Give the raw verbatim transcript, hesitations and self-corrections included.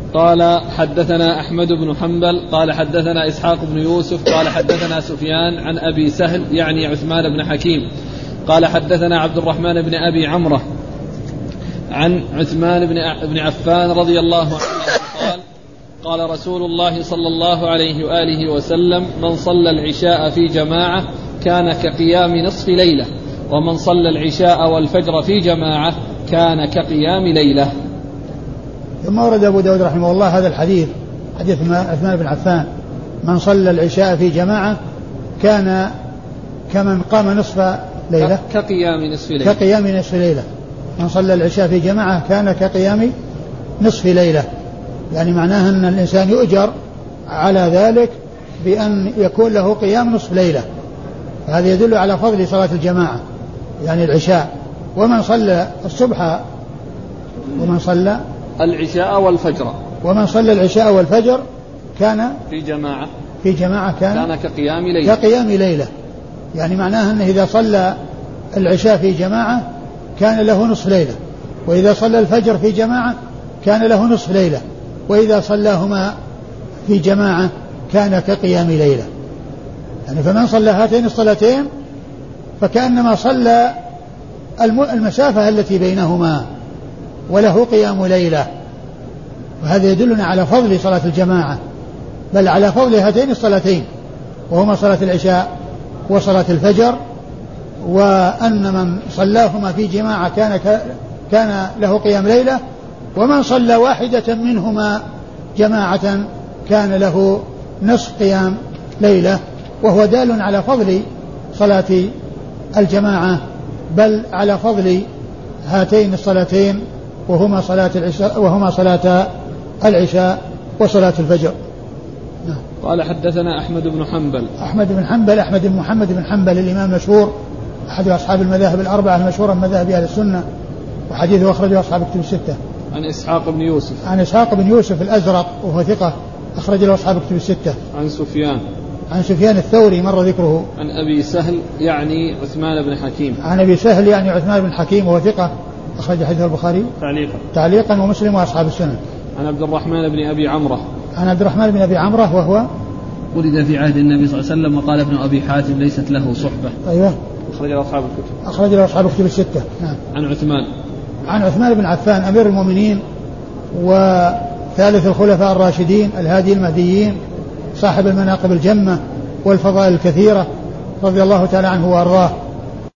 قال حدثنا أحمد بن حنبل قال حدثنا إسحاق بن يوسف قال حدثنا سفيان عن أبي سهل يعني عثمان بن حكيم قال حدثنا عبد الرحمن بن أبي عمرة عن عثمان بن عفان رضي الله عنه قال قال رسول الله صلى الله عليه وآله وسلم من صلى العشاء في جماعة كان كقيام نصف ليلة ومن صلى العشاء والفجر في جماعة كان كقيام ليلة. ثم ورد أبو داود رحمه الله هذا الحديث حديث عثمان بن عفان من صلى العشاء في جماعة كان كمن قام نصف ليلة كقيام نصف ليلة كقيام نصف ليلة من صلى العشاء في جماعة كان كقيام نصف ليلة، يعني معناها أن الإنسان يؤجر على ذلك بأن يكون له قيام نصف ليلة. هذا يدل على فضل صلاة الجماعة يعني العشاء. ومن صلى الصبح ومن صلى العشاء والفجر ومن صلى العشاء والفجر كان في جماعة في جماعة كان, كان كقيام ليلة كقيام ليلة، يعني معناها أنه إذا صلى العشاء في جماعة كان له نصف ليلة، وإذا صلى الفجر في جماعة كان له نصف ليلة، وإذا صلاهما في جماعة كان كقيام ليلة. يعني فمن صلى هاتين الصلاتين فكأنما صلى المسافة التي بينهما وله قيام ليلة. وهذا يدلنا على فضل صلاة الجماعة، بل على فضل هاتين الصلاتين وهما صلاة العشاء وصلاة الفجر، وأن من صلاهما في جماعة كان كان له قيام ليلة، ومن صلى واحدة منهما جماعة كان له نصف قيام ليلة. وهو دال على فضل صلاة الجماعة، بل على فضل هاتين الصلاتين وهما صلاة العشاء وهما صلاة العشاء وصلاة الفجر. نعم. قال حدثنا أحمد بن حنبل أحمد بن حنبل أحمد بن محمد بن حنبل الإمام المشهور أحد أصحاب المذاهب الأربعة المشهورة من مذاهب أهل السنة، وحديثه أخرجه أصحاب الكتب الستة. عن إسحاق بن يوسف عن إسحاق بن يوسف الأزرق وهو ثقة أخرج له أصحاب الكتب الستة. عن سفيان عن سفيان الثوري مر ذكره. عن أبي سهل يعني عثمان بن حكيم عن أبي سهل يعني عثمان بن حكيم وهو ثقة أخرج حديث البخاري تعليقا تعليقا ومسلم وأصحاب السنن. عن عبد الرحمن بن أبي عمرة عن عبد الرحمن بن أبي عمرة وهو ولد في عهد النبي صلى الله عليه وسلم، وقال ابن أبي حاتم ليست له صحبة. أيوه أخرج له أصحاب الكتب أخرج له أصحاب الكتب الستة. نعم. عن عثمان عن عثمان بن عفان أمير المؤمنين وثالث الخلفاء الراشدين الهادي المهديين صاحب المناقب الجمة والفضائل الكثيرة رضي الله تعالى عنه وأرضاه.